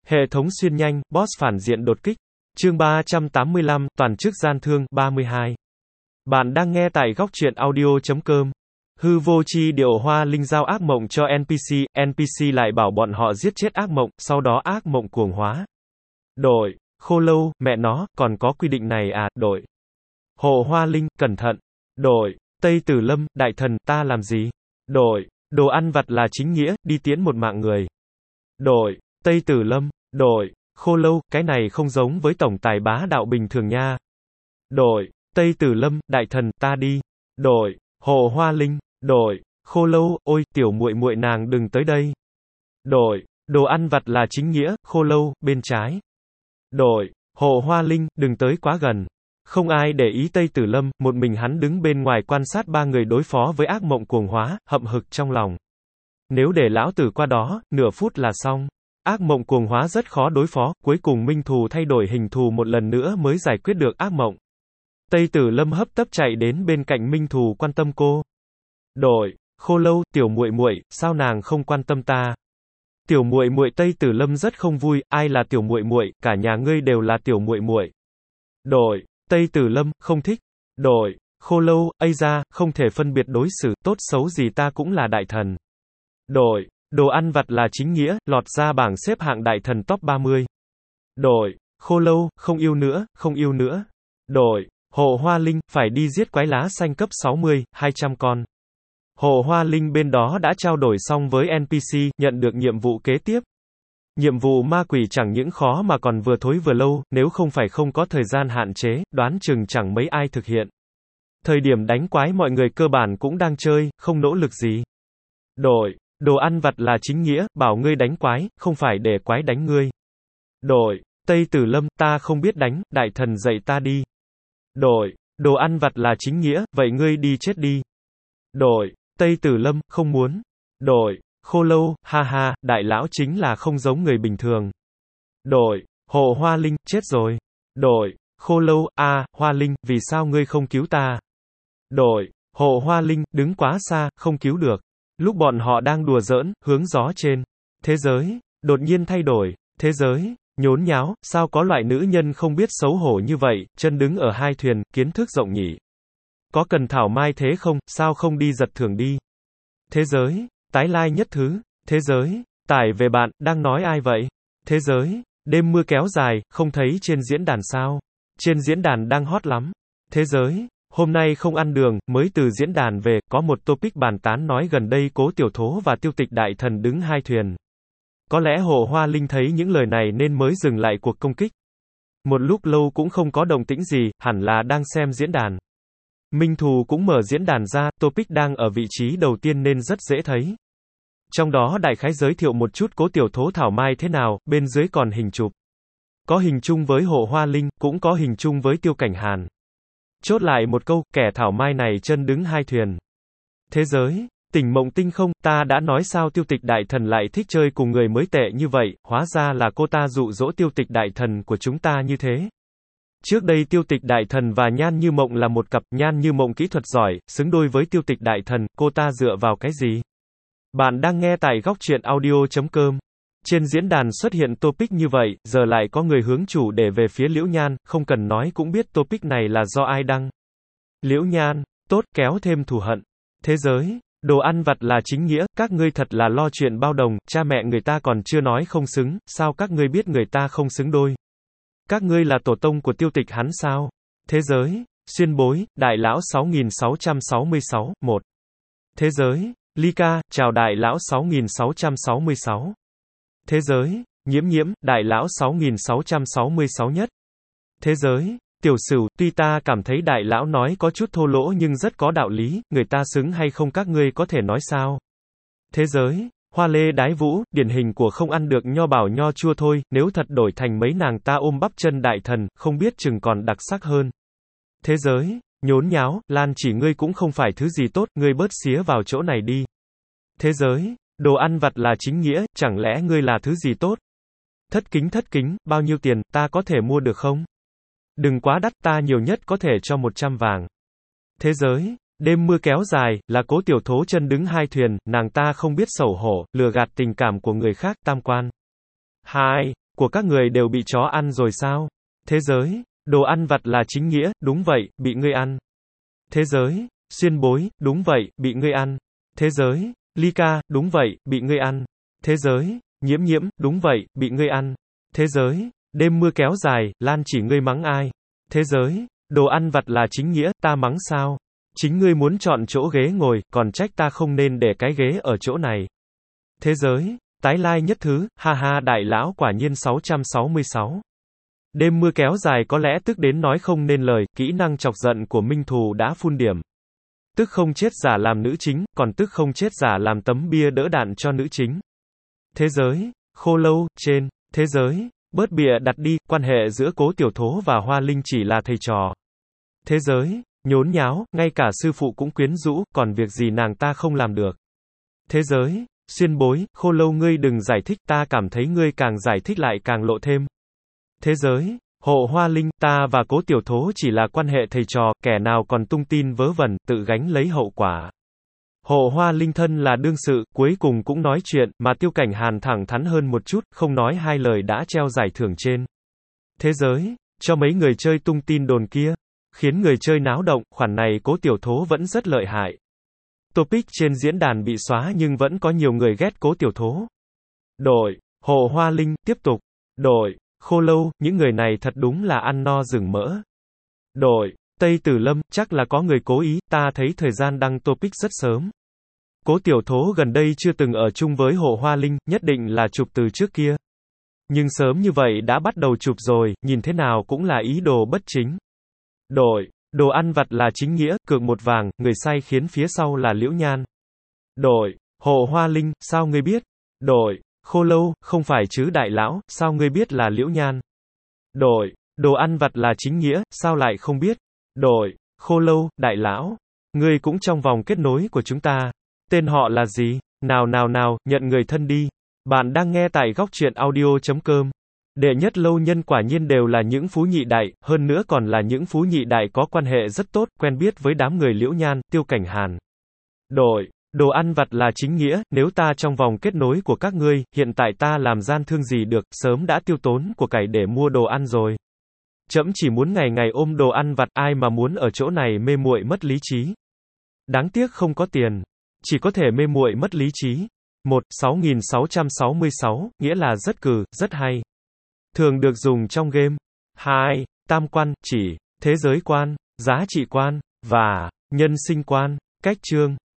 Hệ thống xuyên nhanh, boss phản diện đột kích. Chương 385, toàn chức gian thương, 32. Bạn đang nghe tại góc truyện audio.com. Hư vô chi điệu hoa linh giao ác mộng cho NPC lại bảo bọn họ giết chết ác mộng, sau đó ác mộng cuồng hóa. Đổi, khô lâu, mẹ nó, còn có quy định này à, đổi. Hộ hoa linh, cẩn thận. Đổi, Tây Tử Lâm, đại thần, ta làm gì? Đổi, đồ ăn vặt là chính nghĩa, đi tiễn một mạng người. Đổi, Tây Tử Lâm. Đổi, khô lâu, cái này không giống với tổng tài bá đạo bình thường nha. Đổi, Tây Tử Lâm, đại thần, ta đi. Đổi, hộ hoa linh. Đổi, khô lâu, ôi, tiểu muội muội nàng đừng tới đây. Đổi, đồ ăn vặt là chính nghĩa, khô lâu, bên trái. Đổi, hộ hoa linh, đừng tới quá gần. Không ai để ý Tây Tử Lâm, một mình hắn đứng bên ngoài quan sát ba người đối phó với ác mộng cuồng hóa, hậm hực trong lòng. Nếu để lão tử qua đó, nửa phút là xong. Ác mộng cuồng hóa rất khó đối phó, cuối cùng minh thù thay đổi hình thù một lần nữa mới giải quyết được ác mộng. Tây Tử Lâm hấp tấp chạy đến bên cạnh minh thù quan tâm cô. Đổi, khô lâu, tiểu muội muội, sao nàng không quan tâm ta? Tiểu muội muội. Tây Tử Lâm rất không vui, ai là tiểu muội muội, cả nhà ngươi đều là tiểu muội muội. Đổi, Tây Tử Lâm, không thích. Đổi, khô lâu, ây ra, không thể phân biệt đối xử, tốt xấu gì ta cũng là đại thần. Đổi, đồ ăn vặt là chính nghĩa, lọt ra bảng xếp hạng đại thần top 30. Đổi, khô lâu, không yêu nữa, không yêu nữa. Đổi, hộ hoa linh, phải đi giết quái lá xanh cấp 60, 200 con. Hộ hoa linh bên đó đã trao đổi xong với NPC, nhận được nhiệm vụ kế tiếp. Nhiệm vụ ma quỷ chẳng những khó mà còn vừa thối vừa lâu, nếu không phải không có thời gian hạn chế, đoán chừng chẳng mấy ai thực hiện. Thời điểm đánh quái mọi người cơ bản cũng đang chơi, không nỗ lực gì. Đổi, đồ ăn vặt là chính nghĩa, bảo ngươi đánh quái, không phải để quái đánh ngươi. Đổi, Tây Tử Lâm, ta không biết đánh, đại thần dạy ta đi. Đổi, đồ ăn vặt là chính nghĩa, vậy ngươi đi chết đi. Đổi, Tây Tử Lâm, không muốn. Đổi, khô lâu, ha ha, đại lão chính là không giống người bình thường. Đổi, hộ hoa linh, chết rồi. Đổi, khô lâu, hoa linh, vì sao ngươi không cứu ta? Đổi, hộ hoa linh, đứng quá xa, không cứu được. Lúc bọn họ đang đùa giỡn, hướng gió trên thế giới, đột nhiên thay đổi, thế giới, nhốn nháo, sao có loại nữ nhân không biết xấu hổ như vậy, chân đứng ở hai thuyền, kiến thức rộng nhỉ. Có cần thảo mai thế không, sao không đi giật thưởng đi. Thế giới, tái lai nhất thứ, thế giới, tải về bạn, đang nói ai vậy? Thế giới, đêm mưa kéo dài, không thấy trên diễn đàn sao? Trên diễn đàn đang hot lắm. Thế giới, hôm nay không ăn đường, mới từ diễn đàn về, có một topic bàn tán nói gần đây Cố Tiểu Thố và Tiêu Tịch Đại Thần đứng hai thuyền. Có lẽ Hộ Hoa Linh thấy những lời này nên mới dừng lại cuộc công kích. Một lúc lâu cũng không có động tĩnh gì, hẳn là đang xem diễn đàn. Minh Thù cũng mở diễn đàn ra, topic đang ở vị trí đầu tiên nên rất dễ thấy. Trong đó đại khái giới thiệu một chút Cố Tiểu Thố thảo mai thế nào, bên dưới còn hình chụp. Có hình chung với Hộ Hoa Linh, cũng có hình chung với Tiêu Cảnh Hàn. Chốt lại một câu, kẻ thảo mai này chân đứng hai thuyền. Thế giới, tỉnh mộng tinh không, ta đã nói sao Tiêu Tịch Đại Thần lại thích chơi cùng người mới tệ như vậy, hóa ra là cô ta dụ dỗ Tiêu Tịch Đại Thần của chúng ta như thế. Trước đây Tiêu Tịch Đại Thần và Nhan Như Mộng là một cặp, Nhan Như Mộng kỹ thuật giỏi, xứng đôi với Tiêu Tịch Đại Thần, cô ta dựa vào cái gì? Bạn đang nghe tại góc truyện audio.com. Trên diễn đàn xuất hiện topic như vậy, giờ lại có người hướng chủ đề về phía Liễu Nhan, không cần nói cũng biết topic này là do ai đăng. Liễu Nhan, tốt, kéo thêm thù hận. Thế giới, đồ ăn vặt là chính nghĩa, các ngươi thật là lo chuyện bao đồng, cha mẹ người ta còn chưa nói không xứng, sao các ngươi biết người ta không xứng đôi? Các ngươi là tổ tông của Tiêu Tịch hắn sao? Thế giới, xuyên bối, đại lão 6666, 1. Thế giới, Ly Ca, chào đại lão 6666. Thế giới, Nhiễm Nhiễm, đại lão 6666 nhất. Thế giới, Tiểu Sửu, tuy ta cảm thấy đại lão nói có chút thô lỗ nhưng rất có đạo lý, người ta xứng hay không các ngươi có thể nói sao? Thế giới, Hoa Lê Đái Vũ, điển hình của không ăn được nho bảo nho chua thôi, nếu thật đổi thành mấy nàng ta ôm bắp chân đại thần, không biết chừng còn đặc sắc hơn. Thế giới, nhốn nháo, Lan Chỉ ngươi cũng không phải thứ gì tốt, ngươi bớt xía vào chỗ này đi. Thế giới, đồ ăn vặt là chính nghĩa, chẳng lẽ ngươi là thứ gì tốt? Thất kính, bao nhiêu tiền, ta có thể mua được không? Đừng quá đắt, ta nhiều nhất có thể cho 100 vàng. Thế giới, đêm mưa kéo dài, là Cố Tiểu Thố chân đứng hai thuyền, nàng ta không biết xấu hổ, lừa gạt tình cảm của người khác, tam quan. 2. của các người đều bị chó ăn rồi sao? Thế giới, đồ ăn vặt là chính nghĩa, đúng vậy, bị ngươi ăn. Thế giới, xuyên bối, đúng vậy, bị ngươi ăn. Thế giới, ly ca, đúng vậy, bị ngươi ăn. Thế giới, nhiễm nhiễm, đúng vậy, bị ngươi ăn. Thế giới, đêm mưa kéo dài, Lan chỉ ngươi mắng ai? Thế giới, đồ ăn vặt là chính nghĩa, ta mắng sao? Chính ngươi muốn chọn chỗ ghế ngồi, còn trách ta không nên để cái ghế ở chỗ này. Thế giới, tái lai nhất thứ, ha ha đại lão quả nhiên 666. Đêm mưa kéo dài có lẽ tức đến nói không nên lời, kỹ năng chọc giận của Minh Thù đã phun điểm. Tức không chết giả làm nữ chính, còn tức không chết giả làm tấm bia đỡ đạn cho nữ chính. Thế giới, khô lâu, trên, thế giới, bớt bịa đặt đi, quan hệ giữa Cố Tiểu Thố và Hoa Linh chỉ là thầy trò. Thế giới, nhốn nháo, ngay cả sư phụ cũng quyến rũ, còn việc gì nàng ta không làm được. Thế giới, xuyên bối, khô lâu ngươi đừng giải thích, ta cảm thấy ngươi càng giải thích lại càng lộ thêm. Thế giới, hộ Hoa Linh, ta và Cố Tiểu Thố chỉ là quan hệ thầy trò, kẻ nào còn tung tin vớ vẩn, tự gánh lấy hậu quả. Hộ Hoa Linh thân là đương sự, cuối cùng cũng nói chuyện, mà Tiêu Cảnh Hàn thẳng thắn hơn một chút, không nói hai lời đã treo giải thưởng trên. Thế giới, cho mấy người chơi tung tin đồn kia, khiến người chơi náo động, khoản này Cố Tiểu Thố vẫn rất lợi hại. Topic trên diễn đàn bị xóa nhưng vẫn có nhiều người ghét Cố Tiểu Thố. Đổi, hộ Hoa Linh, tiếp tục. Đổi, khô lâu, những người này thật đúng là ăn no rừng mỡ. Đổi, Tây Tử Lâm, chắc là có người cố ý, ta thấy thời gian đăng topic rất sớm. Cố Tiểu Thố gần đây chưa từng ở chung với hộ Hoa Linh, nhất định là chụp từ trước kia. Nhưng sớm như vậy đã bắt đầu chụp rồi, nhìn thế nào cũng là ý đồ bất chính. Đổi, đồ ăn vặt là chính nghĩa, cược một vàng, người say khiến phía sau là Liễu Nhan. Đổi, hộ Hoa Linh, sao ngươi biết? Đổi, khô lâu, không phải chứ đại lão, sao ngươi biết là Liễu Nhan? Đổi, đồ ăn vặt là chính nghĩa, sao lại không biết? Đổi, khô lâu, đại lão, ngươi cũng trong vòng kết nối của chúng ta. Tên họ là gì? Nào nào nào, nhận người thân đi. Bạn đang nghe tại góc truyện audio.com. Đệ nhất lâu nhân quả nhiên đều là những phú nhị đại, hơn nữa còn là những phú nhị đại có quan hệ rất tốt, quen biết với đám người Liễu Nhan, Tiêu Cảnh Hàn. Đổi, đồ ăn vặt là chính nghĩa, nếu ta trong vòng kết nối của các ngươi, hiện tại ta làm gian thương gì được, sớm đã tiêu tốn của cải để mua đồ ăn rồi. Trẫm chỉ muốn ngày ngày ôm đồ ăn vặt, ai mà muốn ở chỗ này mê muội mất lý trí. Đáng tiếc không có tiền, chỉ có thể mê muội mất lý trí. 6666, nghĩa là rất cừ, rất hay. Thường được dùng trong game. 2. Tam quan, chỉ, thế giới quan, giá trị quan, và nhân sinh quan. Cách chương